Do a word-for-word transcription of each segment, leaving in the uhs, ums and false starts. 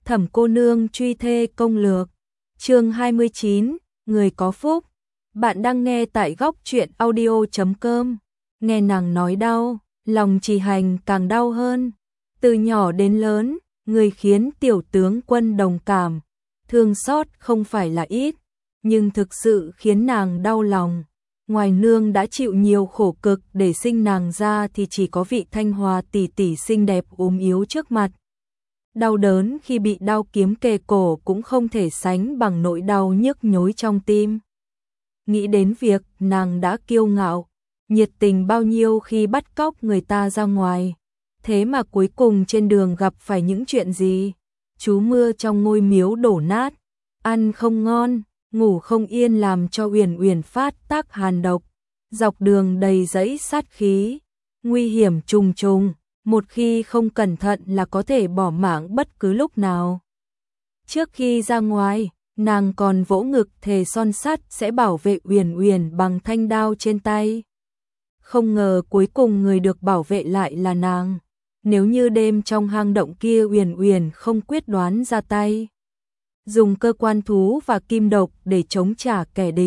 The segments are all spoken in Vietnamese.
Thẩm cô nương truy thê công lược. Chương hai mươi chín, người có phúc. Bạn đang nghe tại góc truyện audio chấm com. Nghe nàng nói đau, lòng Trì Hành càng đau hơn. Từ nhỏ đến lớn, người khiến tiểu tướng quân đồng cảm, thương xót không phải là ít, nhưng thực sự khiến nàng đau lòng. Ngoài nương đã chịu nhiều khổ cực để sinh nàng ra thì chỉ có vị Thanh Hòa tỷ tỷ xinh đẹp ốm yếu trước mặt. Đau đớn khi bị đao kiếm kề cổ cũng không thể sánh bằng nỗi đau nhức nhối trong tim. Nghĩ đến việc nàng đã kiêu ngạo, nhiệt tình bao nhiêu khi bắt cóc người ta ra ngoài, thế mà cuối cùng trên đường gặp phải những chuyện gì? Trú mưa trong ngôi miếu đổ nát, ăn không ngon, ngủ không yên làm cho Uyển Uyển phát tác hàn độc, dọc đường đầy dẫy sát khí, nguy hiểm trùng trùng, một khi không cẩn thận là có thể bỏ mạng bất cứ lúc nào. Trước khi ra ngoài, nàng còn vỗ ngực thề son sắt sẽ bảo vệ Uyển Uyển bằng thanh đao trên tay. Không ngờ cuối cùng người được bảo vệ lại là nàng. Nếu như đêm trong hang động kia Uyển Uyển không quyết đoán ra tay, dùng cơ quan thú và kim độc để chống trả kẻ địch,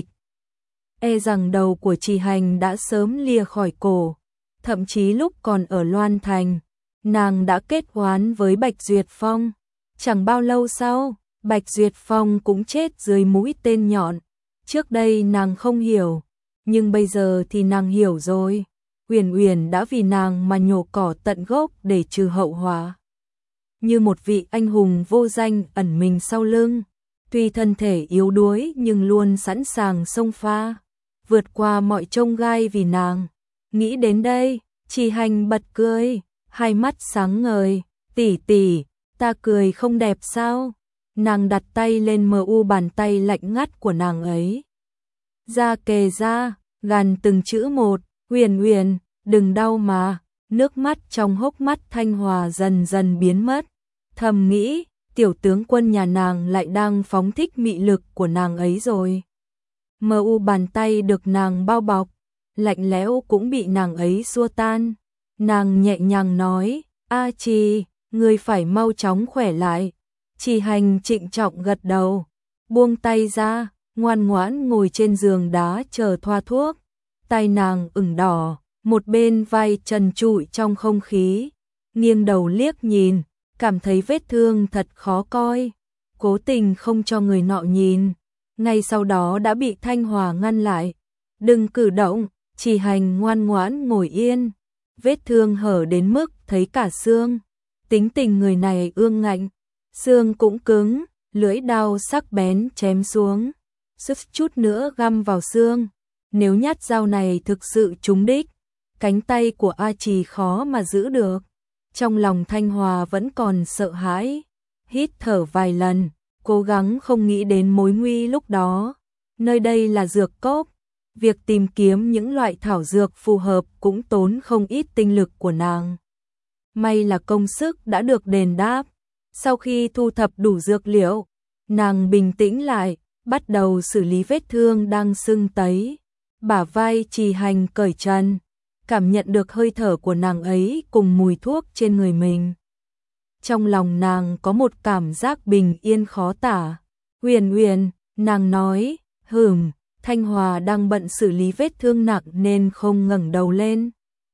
e rằng đầu của Trì Hành đã sớm lìa khỏi cổ. Thậm chí lúc còn ở Loan Thành, nàng đã kết oán với Bạch Duyệt Phong. Chẳng bao lâu sau, Bạch Duyệt Phong cũng chết dưới mũi tên nhọn. Trước đây nàng không hiểu, nhưng bây giờ thì nàng hiểu rồi. Uyển Uyển đã vì nàng mà nhổ cỏ tận gốc để trừ hậu họa. Như một vị anh hùng vô danh ẩn mình sau lưng, tuy thân thể yếu đuối nhưng luôn sẵn sàng xông pha, vượt qua mọi chông gai vì nàng. Nghĩ đến đây, Trì Hành bật cười, hai mắt sáng ngời. Tỷ tỷ, ta cười không đẹp sao? Nàng đặt tay lên mờ u bàn tay lạnh ngắt của nàng ấy. Ra kề ra, gằn từng chữ một, Uyển Uyển, đừng đau mà. Nước mắt trong hốc mắt Thanh Hòa dần dần biến mất. Thầm nghĩ, tiểu tướng quân nhà nàng lại đang phóng thích mị lực của nàng ấy rồi. Mờ u bàn tay được nàng bao bọc, lạnh lẽo cũng bị nàng ấy xua tan. Nàng nhẹ nhàng nói, A Trì, ngươi phải mau chóng khỏe lại. Trì Hành trịnh trọng gật đầu, buông tay ra, ngoan ngoãn ngồi trên giường đá chờ thoa thuốc. Tay nàng ửng đỏ, một bên vai trần trụi trong không khí, nghiêng đầu liếc nhìn, cảm thấy vết thương thật khó coi, cố tình không cho người nọ nhìn. Ngay sau đó đã bị Thanh Hòa ngăn lại, đừng cử động. Trì Hành ngoan ngoãn ngồi yên, vết thương hở đến mức thấy cả xương. Tính tình người này ương ngạnh, xương cũng cứng, lưỡi đao sắc bén chém xuống, sức chút nữa găm vào xương. Nếu nhát dao này thực sự trúng đích, cánh tay của A Trì khó mà giữ được. Trong lòng Thanh Hòa vẫn còn sợ hãi, hít thở vài lần, cố gắng không nghĩ đến mối nguy lúc đó. Nơi đây là dược cốc, việc tìm kiếm những loại thảo dược phù hợp cũng tốn không ít tinh lực của nàng. May là công sức đã được đền đáp. Sau khi thu thập đủ dược liệu, nàng bình tĩnh lại, bắt đầu xử lý vết thương đang sưng tấy. Bả vai Trì Hành cởi trần, cảm nhận được hơi thở của nàng ấy cùng mùi thuốc trên người mình. Trong lòng nàng có một cảm giác bình yên khó tả. Uyển Uyển, nàng nói, hừm. Thanh Hòa đang bận xử lý vết thương nặng nên không ngẩng đầu lên.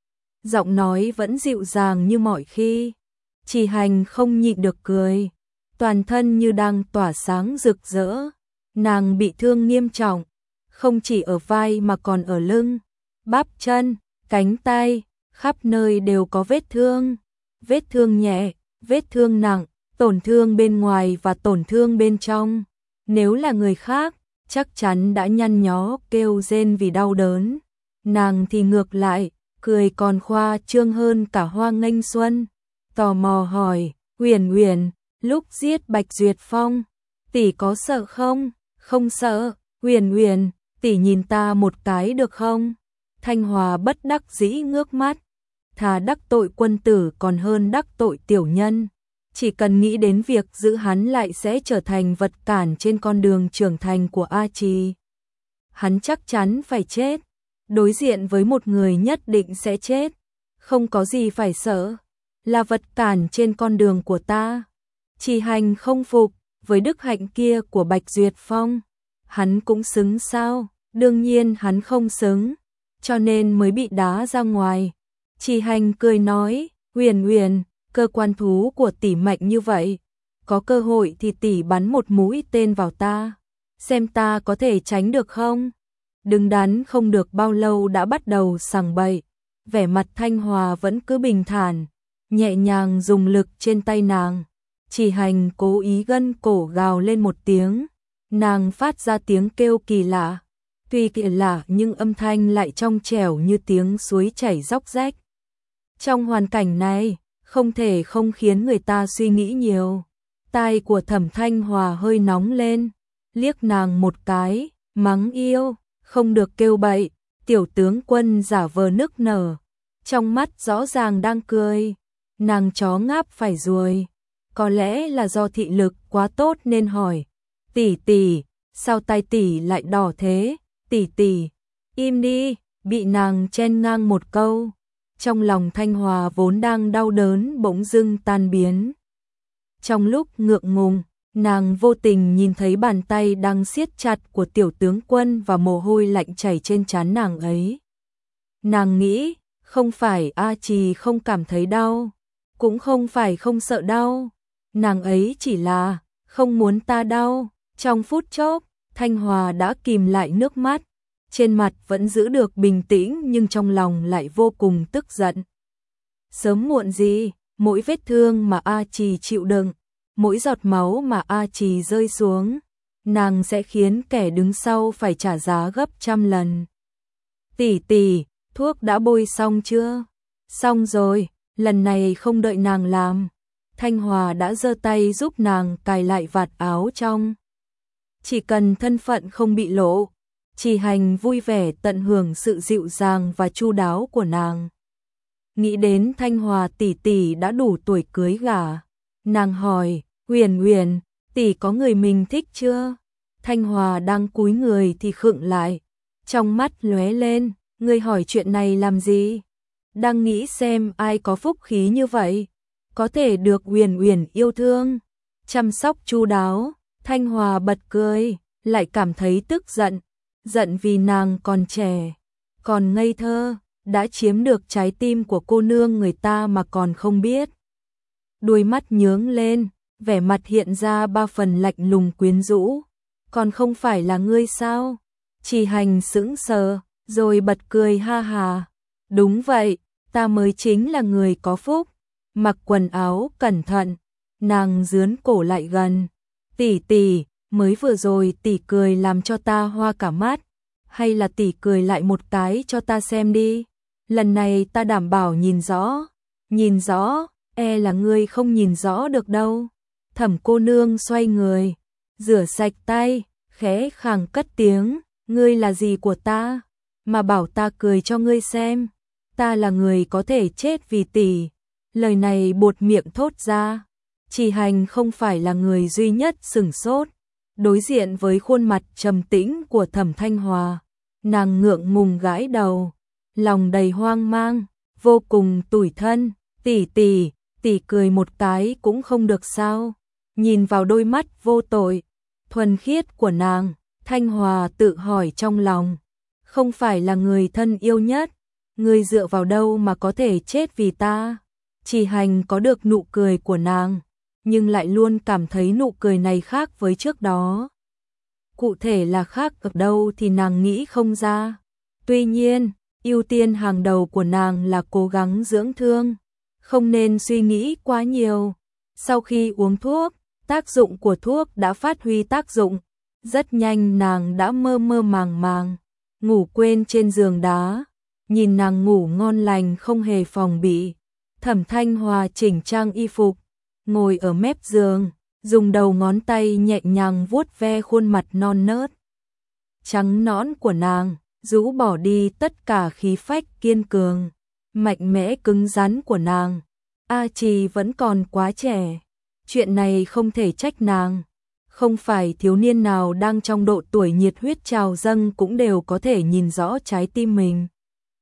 Giọng nói vẫn dịu dàng như mọi khi. Trì Hành không nhịn được cười, toàn thân như đang tỏa sáng rực rỡ. Nàng bị thương nghiêm trọng, không chỉ ở vai mà còn ở lưng, bắp chân, cánh tay, khắp nơi đều có vết thương. Vết thương nhẹ, vết thương nặng, tổn thương bên ngoài và tổn thương bên trong. Nếu là người khác, chắc chắn đã nhăn nhó kêu rên vì đau đớn. Nàng thì ngược lại, cười còn khoa trương hơn cả Hoa Nghênh Xuân. Tò mò hỏi, Uyển Uyển, lúc giết Bạch Duyệt Phong, tỷ có sợ không? Không sợ. Uyển Uyển, tỷ nhìn ta một cái được không? Thanh Hòa bất đắc dĩ ngước mắt, thà đắc tội quân tử còn hơn đắc tội tiểu nhân. Chỉ cần nghĩ đến việc giữ hắn lại sẽ trở thành vật cản trên con đường trưởng thành của A Trì. Hắn chắc chắn phải chết, đối diện với một người nhất định sẽ chết, không có gì phải sợ, là vật cản trên con đường của ta. Chỉ Hành không phục, với đức hạnh kia của Bạch Duyệt Phong, hắn cũng xứng sao? Đương nhiên hắn không xứng, cho nên mới bị đá ra ngoài. Chỉ Hành cười nói, Huyền Huyền, cơ quan thú của tỷ mạnh như vậy, có cơ hội thì tỷ bắn một mũi tên vào ta, xem ta có thể tránh được không? Đứng đắn không được bao lâu đã bắt đầu sằng bậy, vẻ mặt Thanh Hòa vẫn cứ bình thản, nhẹ nhàng dùng lực trên tay nàng. Chỉ Hành cố ý gân cổ gào lên một tiếng, nàng phát ra tiếng kêu kỳ lạ, tuy kỳ lạ nhưng âm thanh lại trong trẻo như tiếng suối chảy róc rách. Trong hoàn cảnh này, không thể không khiến người ta suy nghĩ nhiều. Tai của Thẩm Thanh Hòa hơi nóng lên, liếc nàng một cái, mắng yêu, không được kêu bậy. Tiểu tướng quân giả vờ nức nở, trong mắt rõ ràng đang cười. Nàng chó ngáp phải ruồi, có lẽ là do thị lực quá tốt nên hỏi, tỷ tỷ, sao tay tỷ lại đỏ thế? Tỷ tỷ, im đi, bị nàng chen ngang một câu. Trong lòng Thanh Hòa vốn đang đau đớn bỗng dưng tan biến. Trong lúc ngượng ngùng, nàng vô tình nhìn thấy bàn tay đang siết chặt của tiểu tướng quân và mồ hôi lạnh chảy trên trán nàng ấy. Nàng nghĩ, không phải A Trì không cảm thấy đau, cũng không phải không sợ đau, nàng ấy chỉ là không muốn ta đau. Trong phút chốc, Thanh Hòa đã kìm lại nước mắt, trên mặt vẫn giữ được bình tĩnh nhưng trong lòng lại vô cùng tức giận. Sớm muộn gì, mỗi vết thương mà A Trì chịu đựng, mỗi giọt máu mà A Trì rơi xuống, nàng sẽ khiến kẻ đứng sau phải trả giá gấp trăm lần. Tỷ tỷ, thuốc đã bôi xong chưa? Xong rồi, lần này không đợi nàng làm, Thanh Hòa đã giơ tay giúp nàng cài lại vạt áo trong. Chỉ cần thân phận không bị lộ, Chỉ Hành vui vẻ tận hưởng sự dịu dàng và chu đáo của nàng. Nghĩ đến Thanh Hòa tỷ tỷ đã đủ tuổi cưới gả, nàng hỏi, Huyền Huyền, tỷ có người mình thích chưa? Thanh Hòa đang cúi người thì khựng lại, trong mắt lóe lên, ngươi hỏi chuyện này làm gì? Đang nghĩ xem ai có phúc khí như vậy, có thể được Huyền Huyền yêu thương, chăm sóc chu đáo. Thanh Hòa bật cười, lại cảm thấy tức giận, giận vì nàng còn trẻ, còn ngây thơ, đã chiếm được trái tim của cô nương người ta mà còn không biết. Đuôi mắt nhướng lên, vẻ mặt hiện ra ba phần lạnh lùng quyến rũ. Còn không phải là ngươi sao? Chỉ Hành sững sờ, rồi bật cười ha hà. Đúng vậy, ta mới chính là người có phúc. Mặc quần áo cẩn thận, nàng dướn cổ lại gần. Tỷ tỷ, mới vừa rồi tỷ cười làm cho ta hoa cả mắt, hay là tỷ cười lại một cái cho ta xem đi. Lần này ta đảm bảo nhìn rõ. Nhìn rõ, e là ngươi không nhìn rõ được đâu. Thẩm cô nương xoay người, rửa sạch tay, khẽ khàng cất tiếng, ngươi là gì của ta, mà bảo ta cười cho ngươi xem. Ta là người có thể chết vì tỷ. Lời này buột miệng thốt ra. Chỉ Hành không phải là người duy nhất sửng sốt. Đối diện với khuôn mặt trầm tĩnh của Thẩm Thanh Hòa, nàng ngượng ngùng gãi đầu, lòng đầy hoang mang, vô cùng tủi thân. Tỷ tỷ, tỷ cười một cái cũng không được sao? Nhìn vào đôi mắt vô tội, thuần khiết của nàng, Thanh Hòa tự hỏi trong lòng, không phải là người thân yêu nhất, ngươi dựa vào đâu mà có thể chết vì ta? Chỉ Hành có được nụ cười của nàng, nhưng lại luôn cảm thấy nụ cười này khác với trước đó. Cụ thể là khác ở đâu thì nàng nghĩ không ra. Tuy nhiên, ưu tiên hàng đầu của nàng là cố gắng dưỡng thương, không nên suy nghĩ quá nhiều. Sau khi uống thuốc, tác dụng của thuốc đã phát huy tác dụng. Rất nhanh nàng đã mơ mơ màng màng, ngủ quên trên giường đá. Nhìn nàng ngủ ngon lành không hề phòng bị, Thẩm Thanh Hòa chỉnh trang y phục, ngồi ở mép giường, dùng đầu ngón tay nhẹ nhàng vuốt ve khuôn mặt non nớt trắng nõn của nàng, rũ bỏ đi tất cả khí phách kiên cường, mạnh mẽ cứng rắn của nàng. A Trì vẫn còn quá trẻ, chuyện này không thể trách nàng. Không phải thiếu niên nào đang trong độ tuổi nhiệt huyết trào dâng cũng đều có thể nhìn rõ trái tim mình.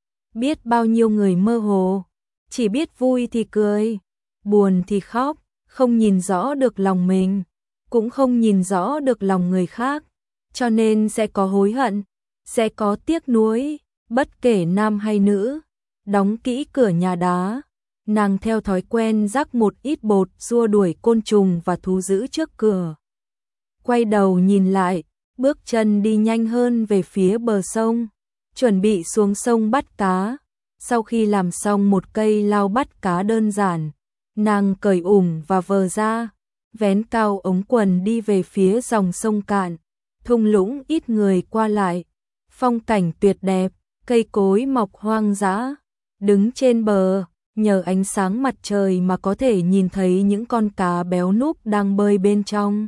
Biết bao nhiêu người mơ hồ, chỉ biết vui thì cười, buồn thì khóc, không nhìn rõ được lòng mình, cũng không nhìn rõ được lòng người khác, cho nên sẽ có hối hận, sẽ có tiếc nuối, bất kể nam hay nữ. Đóng kỹ cửa nhà đá, nàng theo thói quen rắc một ít bột xua đuổi côn trùng và thú dữ trước cửa. Quay đầu nhìn lại, bước chân đi nhanh hơn về phía bờ sông, chuẩn bị xuống sông bắt cá. Sau khi làm xong một cây lao bắt cá đơn giản, nàng cởi ủng và vờ ra, vén cao ống quần đi về phía dòng sông cạn, thung lũng ít người qua lại, phong cảnh tuyệt đẹp, cây cối mọc hoang dã. Đứng trên bờ, nhờ ánh sáng mặt trời mà có thể nhìn thấy những con cá béo núc đang bơi bên trong.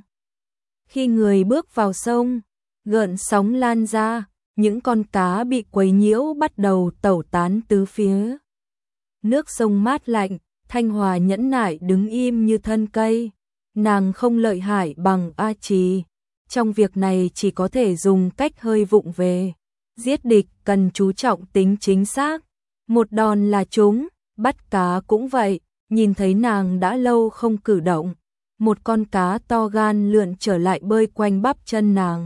Khi người bước vào sông, gợn sóng lan ra, những con cá bị quấy nhiễu bắt đầu tẩu tán tứ phía. Nước sông mát lạnh, Thanh Hòa nhẫn nại đứng im như thân cây. Nàng không lợi hại bằng A Trì, trong việc này chỉ có thể dùng cách hơi vụng về. Giết địch cần chú trọng tính chính xác, một đòn là trúng. Bắt cá cũng vậy, nhìn thấy nàng đã lâu không cử động, một con cá to gan lượn trở lại bơi quanh bắp chân nàng.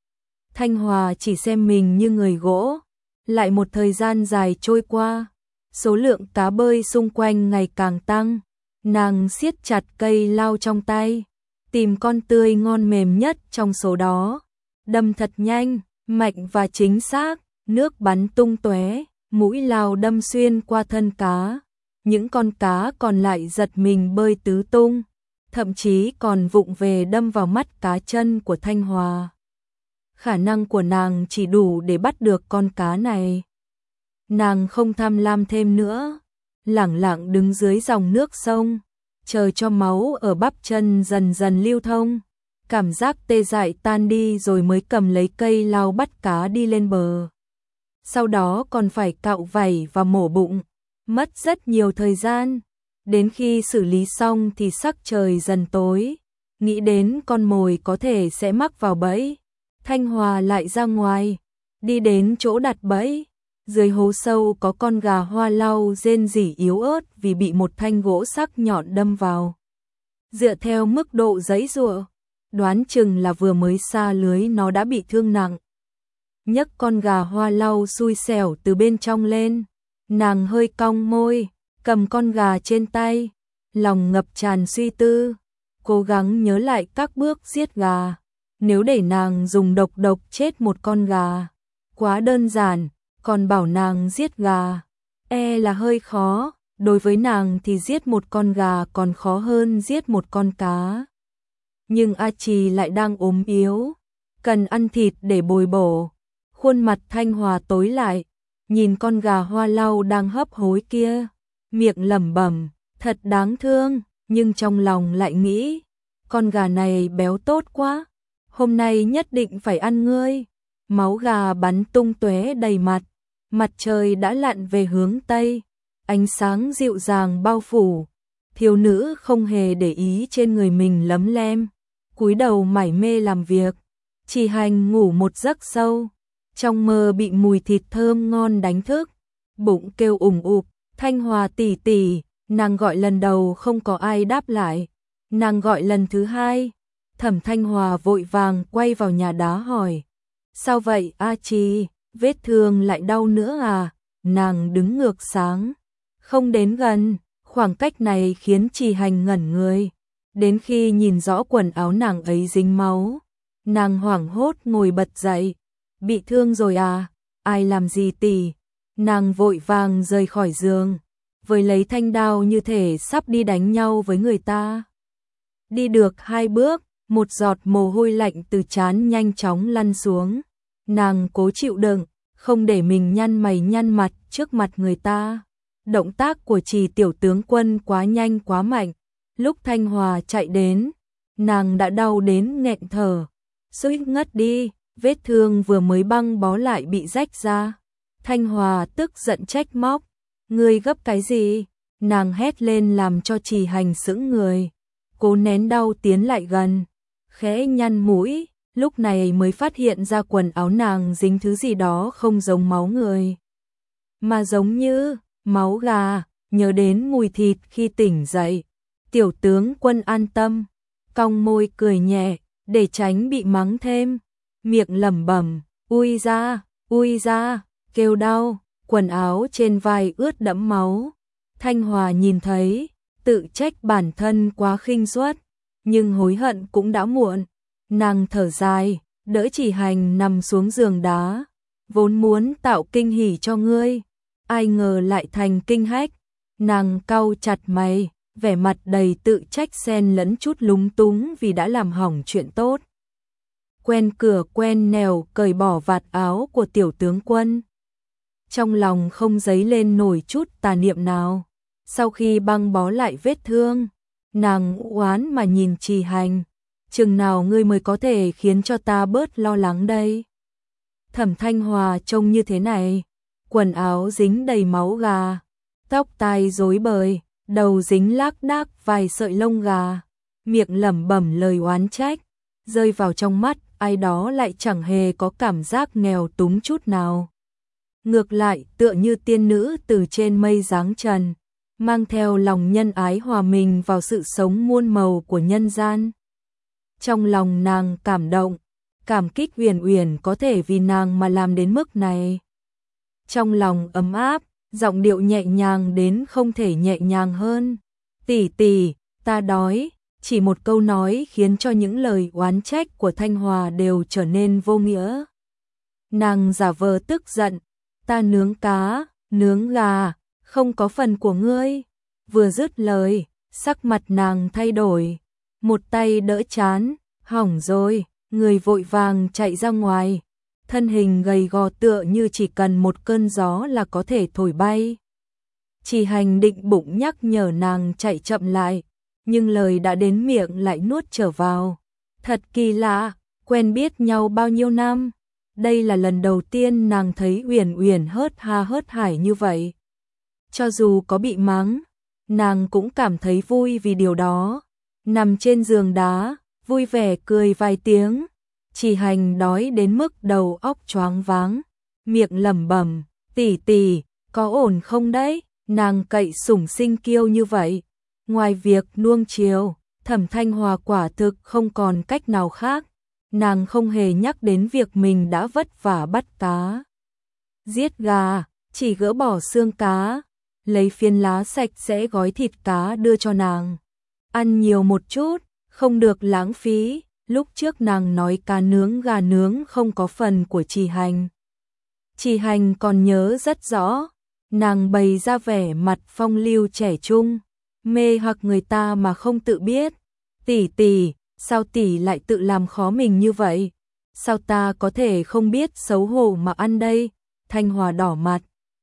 Thanh Hòa chỉ xem mình như người gỗ. Lại một thời gian dài trôi qua, số lượng cá bơi xung quanh ngày càng tăng. Nàng siết chặt cây lao trong tay, tìm con tươi ngon mềm nhất trong số đó, đâm thật nhanh, mạnh và chính xác, nước bắn tung tóe, mũi lao đâm xuyên qua thân cá. Những con cá còn lại giật mình bơi tứ tung, thậm chí còn vụng về đâm vào mắt cá chân của Thanh Hòa. Khả năng của nàng chỉ đủ để bắt được con cá này. Nàng không tham lam thêm nữa, lẳng lặng đứng dưới dòng nước sông, chờ cho máu ở bắp chân dần dần lưu thông. Cảm giác tê dại tan đi rồi mới cầm lấy cây lao bắt cá đi lên bờ. Sau đó còn phải cạo vảy và mổ bụng, mất rất nhiều thời gian. Đến khi xử lý xong thì sắc trời dần tối, nghĩ đến con mồi có thể sẽ mắc vào bẫy. Thanh Hòa lại ra ngoài, đi đến chỗ đặt bẫy. Dưới hố sâu có con gà hoa lau rên rỉ yếu ớt vì bị một thanh gỗ sắc nhọn đâm vào. Dựa theo mức độ giãy giụa, đoán chừng là vừa mới sa lưới nó đã bị thương nặng. Nhấc con gà hoa lau xui xẻo từ bên trong lên, nàng hơi cong môi, cầm con gà trên tay, lòng ngập tràn suy tư, cố gắng nhớ lại các bước giết gà. Nếu để nàng dùng độc độc chết một con gà, quá đơn giản, còn bảo nàng giết gà, e là hơi khó. Đối với nàng thì giết một con gà còn khó hơn giết một con cá. Nhưng A Trì lại đang ốm yếu, cần ăn thịt để bồi bổ. Khuôn mặt Thanh Hòa tối lại, nhìn con gà hoa lau đang hấp hối kia, miệng lẩm bẩm, thật đáng thương, nhưng trong lòng lại nghĩ, con gà này béo tốt quá, hôm nay nhất định phải ăn ngươi. Máu gà bắn tung tóe đầy mặt, mặt trời đã lặn về hướng Tây, ánh sáng dịu dàng bao phủ. Thiếu nữ không hề để ý trên người mình lấm lem, cúi đầu mải mê làm việc. Chỉ Hành ngủ một giấc sâu, trong mơ bị mùi thịt thơm ngon đánh thức, bụng kêu ủng ục, Thanh Hòa tỷ tỷ. Nàng gọi lần đầu không có ai đáp lại, nàng gọi lần thứ hai, Thẩm Thanh Hòa vội vàng quay vào nhà đá hỏi, sao vậy A Trì, vết thương lại đau nữa à? Nàng đứng ngược sáng, không đến gần, khoảng cách này khiến Chỉ Hành ngẩn người. Đến khi nhìn rõ quần áo nàng ấy dính máu, nàng hoảng hốt ngồi bật dậy, bị thương rồi à? Ai làm gì tỷ? Nàng vội vàng rời khỏi giường, với lấy thanh đao như thể sắp đi đánh nhau với người ta. Đi được hai bước, một giọt mồ hôi lạnh từ trán nhanh chóng lăn xuống. Nàng cố chịu đựng, không để mình nhăn mày nhăn mặt trước mặt người ta. Động tác của Trì tiểu tướng quân quá nhanh quá mạnh. Lúc Thanh Hòa chạy đến, nàng đã đau đến nghẹn thở, suýt ngất đi, vết thương vừa mới băng bó lại bị rách ra. Thanh Hòa tức giận trách móc, ngươi gấp cái gì? Nàng hét lên làm cho Chỉ Hành sững người, cố nén đau tiến lại gần, khẽ nhăn mũi, lúc này mới phát hiện ra quần áo nàng dính thứ gì đó không giống máu người, mà giống như máu gà. Nhớ đến mùi thịt khi tỉnh dậy, Tiểu tướng Quân an tâm, cong môi cười nhẹ, để tránh bị mắng thêm, miệng lẩm bẩm, ui da, ui da, kêu đau, quần áo trên vai ướt đẫm máu. Thanh Hòa nhìn thấy, tự trách bản thân quá khinh suất, nhưng hối hận cũng đã muộn. Nàng thở dài, đỡ Chỉ Hành nằm xuống giường đá, vốn muốn tạo kinh hỉ cho ngươi, ai ngờ lại thành kinh hách. Nàng cau chặt mày, vẻ mặt đầy tự trách xen lẫn chút lúng túng vì đã làm hỏng chuyện tốt. Quen cửa quen nẻo cởi bỏ vạt áo của tiểu tướng Quân. Trong lòng không dấy lên nổi chút tà niệm nào. Sau khi băng bó lại vết thương, nàng oán mà nhìn Chỉ Hành, chừng nào ngươi mới có thể khiến cho ta bớt lo lắng đây. Thẩm Thanh Hòa trông như thế này, quần áo dính đầy máu gà, tóc tai rối bời, đầu dính lác đác vài sợi lông gà, miệng lẩm bẩm lời oán trách, rơi vào trong mắt ai đó lại chẳng hề có cảm giác nghèo túng chút nào. Ngược lại tựa như tiên nữ từ trên mây giáng trần, mang theo lòng nhân ái hòa mình vào sự sống muôn màu của nhân gian. Trong lòng nàng cảm động, cảm kích Uyển Uyển có thể vì nàng mà làm đến mức này. Trong lòng ấm áp, giọng điệu nhẹ nhàng đến không thể nhẹ nhàng hơn. Tỷ tỷ, ta đói. Chỉ một câu nói khiến cho những lời oán trách của Thanh Hòa đều trở nên vô nghĩa. Nàng giả vờ tức giận, ta nướng cá, nướng gà, không có phần của ngươi. Vừa dứt lời, sắc mặt nàng thay đổi, một tay đỡ trán, hỏng rồi, người vội vàng chạy ra ngoài, thân hình gầy gò tựa như chỉ cần một cơn gió là có thể thổi bay. Chỉ Hành định bụng nhắc nhở nàng chạy chậm lại, nhưng lời đã đến miệng lại nuốt trở vào. Thật kỳ lạ, quen biết nhau bao nhiêu năm, đây là lần đầu tiên nàng thấy Uyển Uyển hớt ha hớt hải như vậy. Cho dù có bị mắng, nàng cũng cảm thấy vui vì điều đó. Nằm trên giường đá, vui vẻ cười vài tiếng. Chỉ Hành đói đến mức đầu óc choáng váng, miệng lẩm bẩm, tỷ tỷ, có ổn không đấy? Nàng cậy sủng sinh kiêu như vậy, ngoài việc nuông chiều, Thẩm Thanh Hòa quả thực không còn cách nào khác. Nàng không hề nhắc đến việc mình đã vất vả bắt cá, giết gà, chỉ gỡ bỏ xương cá, lấy phiến lá sạch sẽ gói thịt cá đưa cho nàng. Ăn nhiều một chút, không được lãng phí. Lúc trước nàng nói cá nướng gà nướng không có phần của Chỉ Hành. Chỉ Hành còn nhớ rất rõ, nàng bày ra vẻ mặt phong lưu trẻ trung, mê hoặc người ta mà không tự biết. Tỷ tỷ, sao tỷ lại tự làm khó mình như vậy? Sao ta có thể không biết xấu hổ mà ăn đây? Thanh Hòa đỏ mặt,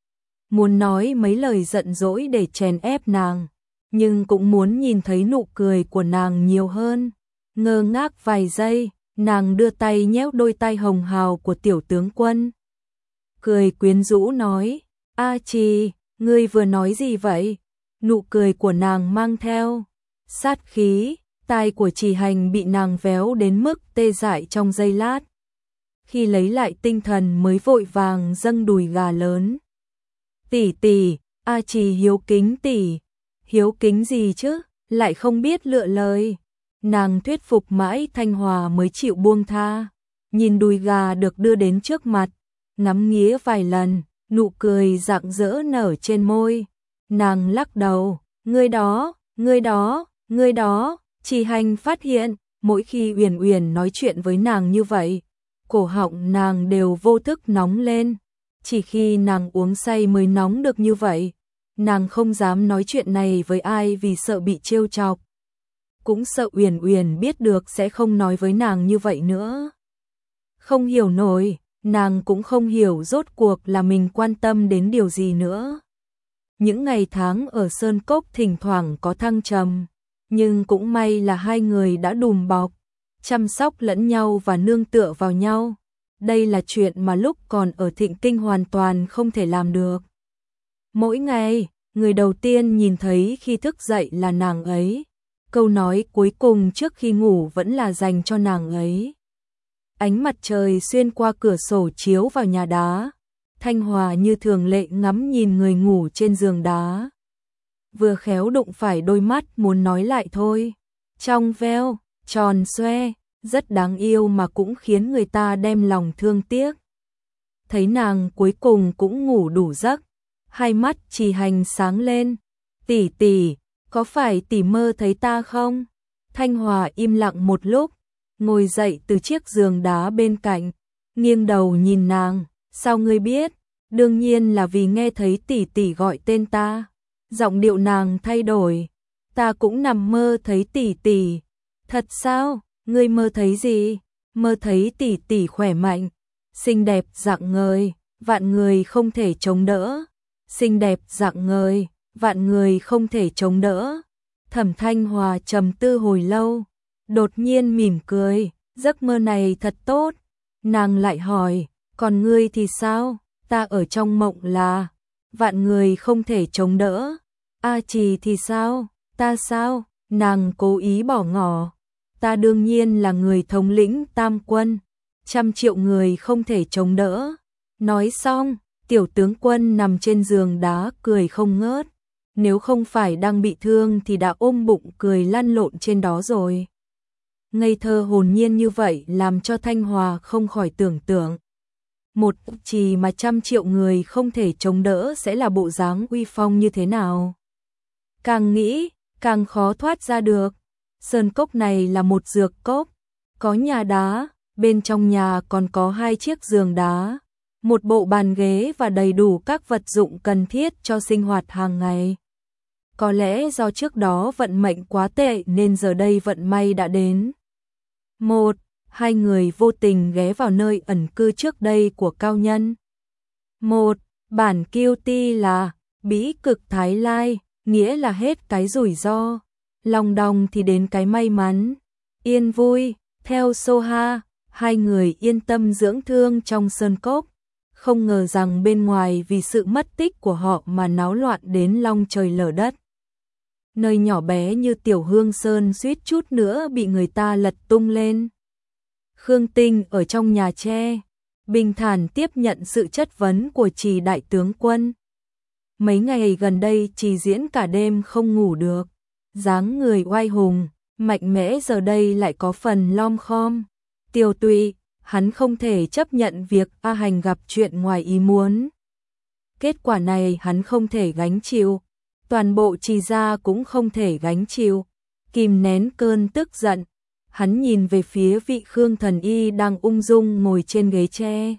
muốn nói mấy lời giận dỗi để chèn ép nàng, nhưng cũng muốn nhìn thấy nụ cười của nàng nhiều hơn. Ngơ ngác vài giây, nàng đưa tay nhéo đôi tay hồng hào của tiểu tướng Quân. Cười quyến rũ nói, A Trì, ngươi vừa nói gì vậy? Nụ cười của nàng mang theo sát khí, tai của Chỉ Hành bị nàng véo đến mức tê dại trong giây lát. Khi lấy lại tinh thần mới vội vàng dâng đùi gà lớn. Tỷ tỷ, A Trì hiếu kính tỷ. Hiếu kính gì chứ, lại không biết lựa lời. Nàng thuyết phục mãi Thanh Hòa mới chịu buông tha. Nhìn đùi gà được đưa đến trước mặt, ngắm nghía vài lần, nụ cười rạng rỡ nở trên môi. Nàng lắc đầu, ngươi đó, ngươi đó, ngươi đó. Chỉ Hành phát hiện, mỗi khi Uyển Uyển nói chuyện với nàng như vậy, cổ họng nàng đều vô thức nóng lên. Chỉ khi nàng uống say mới nóng được như vậy. Nàng không dám nói chuyện này với ai vì sợ bị trêu chọc. Cũng sợ Uyển Uyển biết được sẽ không nói với nàng như vậy nữa. Không hiểu nổi, nàng cũng không hiểu rốt cuộc là mình quan tâm đến điều gì nữa. Những ngày tháng ở Sơn Cốc thỉnh thoảng có thăng trầm, nhưng cũng may là hai người đã đùm bọc, chăm sóc lẫn nhau và nương tựa vào nhau. Đây là chuyện mà lúc còn ở Thịnh Kinh hoàn toàn không thể làm được. Mỗi ngày, người đầu tiên nhìn thấy khi thức dậy là nàng ấy. Câu nói cuối cùng trước khi ngủ vẫn là dành cho nàng ấy. Ánh mặt trời xuyên qua cửa sổ chiếu vào nhà đá. Thanh Hòa như thường lệ ngắm nhìn người ngủ trên giường đá. vừa khéo đụng phải đôi mắt muốn nói lại thôi. Trong veo, tròn xoe, rất đáng yêu mà cũng khiến người ta đem lòng thương tiếc. Thấy nàng cuối cùng cũng ngủ đủ giấc, hai mắt Trì Hành sáng lên. Tỷ tỷ, có phải tỷ mơ thấy ta không? Thanh Hòa im lặng một lúc, ngồi dậy từ chiếc giường đá bên cạnh, nghiêng đầu nhìn nàng. Sao ngươi biết? Đương nhiên là vì nghe thấy tỷ tỷ gọi tên ta. Giọng điệu nàng thay đổi. Ta cũng nằm mơ thấy tỷ tỷ. Thật sao? Ngươi mơ thấy gì? Mơ thấy tỷ tỷ khỏe mạnh, xinh đẹp rạng ngời, vạn người không thể chống đỡ. Xinh đẹp rạng ngời, vạn người không thể chống đỡ. Thẩm Thanh Hòa trầm tư hồi lâu, đột nhiên mỉm cười, giấc mơ này thật tốt. Nàng lại hỏi, còn ngươi thì sao? Ta ở trong mộng là vạn người không thể chống đỡ. A Trì thì sao? Ta sao? Nàng cố ý bỏ ngỏ. Ta đương nhiên là người thống lĩnh tam quân, trăm triệu người không thể chống đỡ. Nói xong, tiểu tướng quân nằm trên giường đá cười không ngớt. Nếu không phải đang bị thương thì đã ôm bụng cười lăn lộn trên đó rồi. Ngây thơ hồn nhiên như vậy làm cho Thanh Hòa không khỏi tưởng tượng. Một Trì mà trăm triệu người không thể chống đỡ sẽ là bộ dáng uy phong như thế nào. Càng nghĩ, càng khó thoát ra được. Sơn cốc này là một dược cốc, có nhà đá, bên trong nhà còn có hai chiếc giường đá, một bộ bàn ghế và đầy đủ các vật dụng cần thiết cho sinh hoạt hàng ngày. Có lẽ do trước đó vận mệnh quá tệ nên giờ đây vận may đã đến. Một, hai người vô tình ghé vào nơi ẩn cư trước đây của cao nhân. Một, bản kiêu ti là Bĩ Cực Thái Lai, nghĩa là hết cái rủi ro. Lòng đong thì đến cái may mắn. Yên vui, theo Soha, hai người yên tâm dưỡng thương trong sơn cốc. Không ngờ rằng bên ngoài vì sự mất tích của họ mà náo loạn đến long trời lở đất. Nơi nhỏ bé như Tiểu Hương Sơn suýt chút nữa bị người ta lật tung lên. Khương Tinh ở trong nhà tre, bình thản tiếp nhận sự chất vấn của Trì đại tướng quân. Mấy ngày gần đây Trì diễn cả đêm không ngủ được. Dáng người oai hùng, mạnh mẽ giờ đây lại có phần lom khom, tiều tụy, hắn không thể chấp nhận việc A Hành gặp chuyện ngoài ý muốn. Kết quả này hắn không thể gánh chịu, toàn bộ Trì gia cũng không thể gánh chịu. Kìm nén cơn tức giận, hắn nhìn về phía vị Khương thần y đang ung dung ngồi trên ghế tre.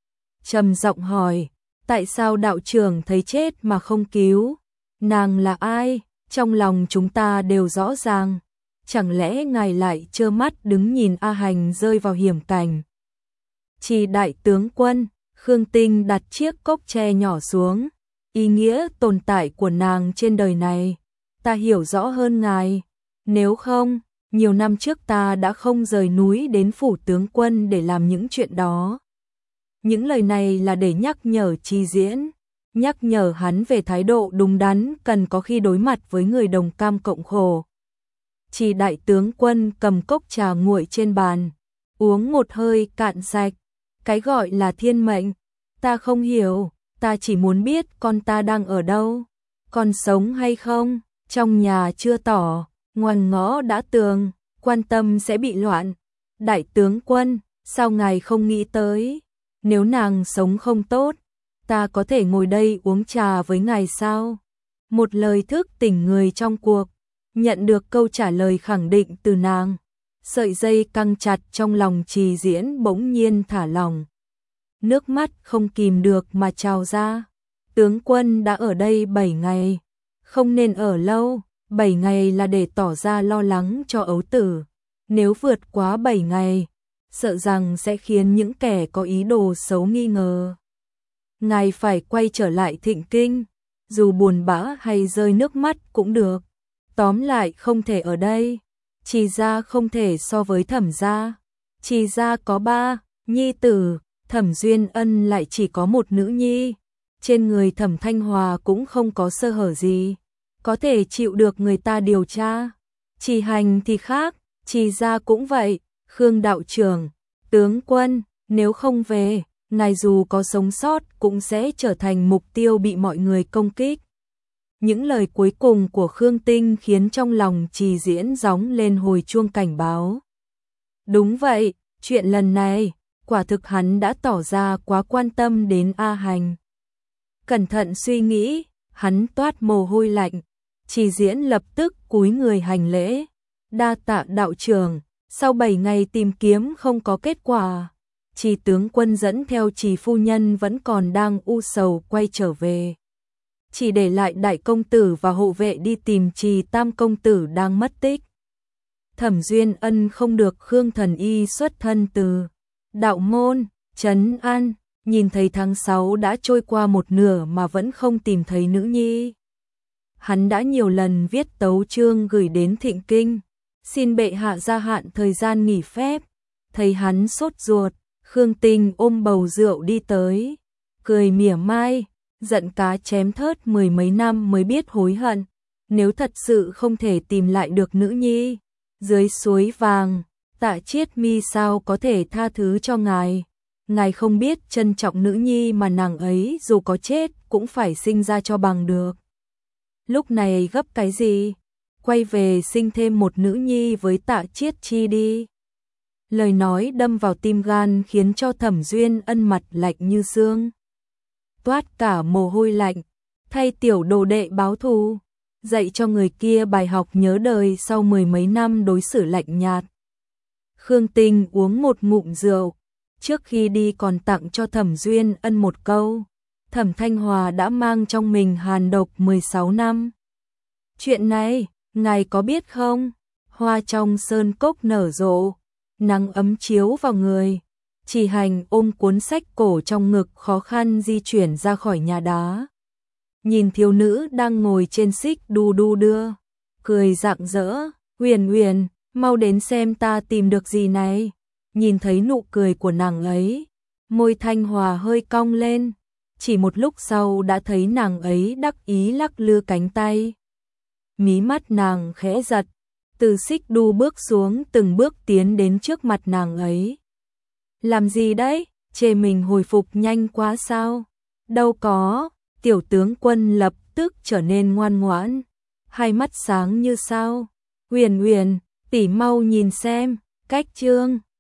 Trầm giọng hỏi, tại sao đạo trưởng thấy chết mà không cứu? Nàng là ai? Trong lòng chúng ta đều rõ ràng, chẳng lẽ ngài lại trơ mắt đứng nhìn A Hành rơi vào hiểm cảnh? Trì đại tướng quân, Khương Tinh đặt chiếc cốc tre nhỏ xuống, ý nghĩa tồn tại của nàng trên đời này, ta hiểu rõ hơn ngài, nếu không, nhiều năm trước ta đã không rời núi đến phủ tướng quân để làm những chuyện đó. Những lời này là để nhắc nhở Trì diễn, nhắc nhở hắn về thái độ đúng đắn cần có khi đối mặt với người đồng cam cộng khổ. Trì đại tướng quân cầm cốc trà nguội trên bàn, uống một hơi cạn sạch. Cái gọi là thiên mệnh, ta không hiểu, ta chỉ muốn biết con ta đang ở đâu, còn sống hay không, trong nhà chưa tỏ, ngoằn ngõ đã tường, quan tâm sẽ bị loạn. Đại tướng quân, sao ngài không nghĩ tới, nếu nàng sống không tốt, ta có thể ngồi đây uống trà với ngài sao? Một lời thức tỉnh người trong cuộc, nhận được câu trả lời khẳng định từ nàng. Sợi dây căng chặt trong lòng Trì diễn bỗng nhiên thả lỏng. Nước mắt không kìm được mà trào ra. Tướng quân đã ở đây bảy ngày, không nên ở lâu, bảy ngày là để tỏ ra lo lắng cho ấu tử. Nếu vượt quá bảy ngày, sợ rằng sẽ khiến những kẻ có ý đồ xấu nghi ngờ. Ngài phải quay trở lại Thịnh Kinh, dù buồn bã hay rơi nước mắt cũng được. Tóm lại không thể ở đây. Trì gia không thể so với Thẩm gia. Trì gia có ba nhi tử, Thẩm Duyên Ân lại chỉ có một nữ nhi. Trên người Thẩm Thanh Hòa cũng không có sơ hở gì, có thể chịu được người ta điều tra. Trì Hành thì khác, Trì gia cũng vậy. Khương đạo trưởng, tướng quân, nếu không về, ngài dù có sống sót cũng sẽ trở thành mục tiêu bị mọi người công kích. Những lời cuối cùng của Khương Tinh khiến trong lòng Trì Diễn gióng lên hồi chuông cảnh báo. Đúng vậy, chuyện lần này, quả thực hắn đã tỏ ra quá quan tâm đến A Hành. Cẩn thận suy nghĩ, hắn toát mồ hôi lạnh. Trì Diễn lập tức cúi người hành lễ. Đa tạ đạo trưởng, sau bảy ngày tìm kiếm không có kết quả. Trì tướng quân dẫn theo Trì phu nhân vẫn còn đang u sầu quay trở về. Chỉ để lại đại công tử và hộ vệ đi tìm Trì tam công tử đang mất tích. Thẩm Duyên Ân không được Khương Thần Y xuất thân từ đạo môn, trấn an, nhìn thấy tháng sáu đã trôi qua một nửa mà vẫn không tìm thấy nữ nhi. Hắn đã nhiều lần viết tấu chương gửi đến Thịnh Kinh, xin bệ hạ gia hạn thời gian nghỉ phép. Thấy hắn sốt ruột, Khương Tinh ôm bầu rượu đi tới, cười mỉa mai, giận cá chém thớt mười mấy năm mới biết hối hận. Nếu thật sự không thể tìm lại được nữ nhi dưới suối vàng, Tạ Chiết Mi sao có thể tha thứ cho ngài? Ngài không biết trân trọng nữ nhi mà nàng ấy dù có chết cũng phải sinh ra cho bằng được. Lúc này gấp cái gì? Quay về sinh thêm một nữ nhi với Tạ Chiết Chi đi. Lời nói đâm vào tim gan khiến cho Thẩm Duyên Ân mặt lạnh như xương. Toát cả mồ hôi lạnh, thay tiểu đồ đệ báo thù, dạy cho người kia bài học nhớ đời sau mười mấy năm đối xử lạnh nhạt. Khương Tinh uống một ngụm rượu, trước khi đi còn tặng cho Thẩm Duyên Ân một câu. Thẩm Thanh Hòa đã mang trong mình hàn độc mười sáu năm. Chuyện này, ngài có biết không? Hoa trong sơn cốc nở rộ, nắng ấm chiếu vào người. Chỉ Hành ôm cuốn sách cổ trong ngực khó khăn di chuyển ra khỏi nhà đá. Nhìn thiếu nữ đang ngồi trên xích đu đu đưa, cười rạng rỡ, Huyền Huyền, mau đến xem ta tìm được gì này. Nhìn thấy nụ cười của nàng ấy, môi Thanh Hòa hơi cong lên, chỉ một lúc sau đã thấy nàng ấy đắc ý lắc lư cánh tay. Mí mắt nàng khẽ giật, từ xích đu bước xuống từng bước tiến đến trước mặt nàng ấy. Làm gì đấy, chê mình hồi phục nhanh quá sao? Đâu có, tiểu tướng quân lập tức trở nên ngoan ngoãn, hai mắt sáng như sao. Huyền Huyền, tỷ mau nhìn xem, cách chương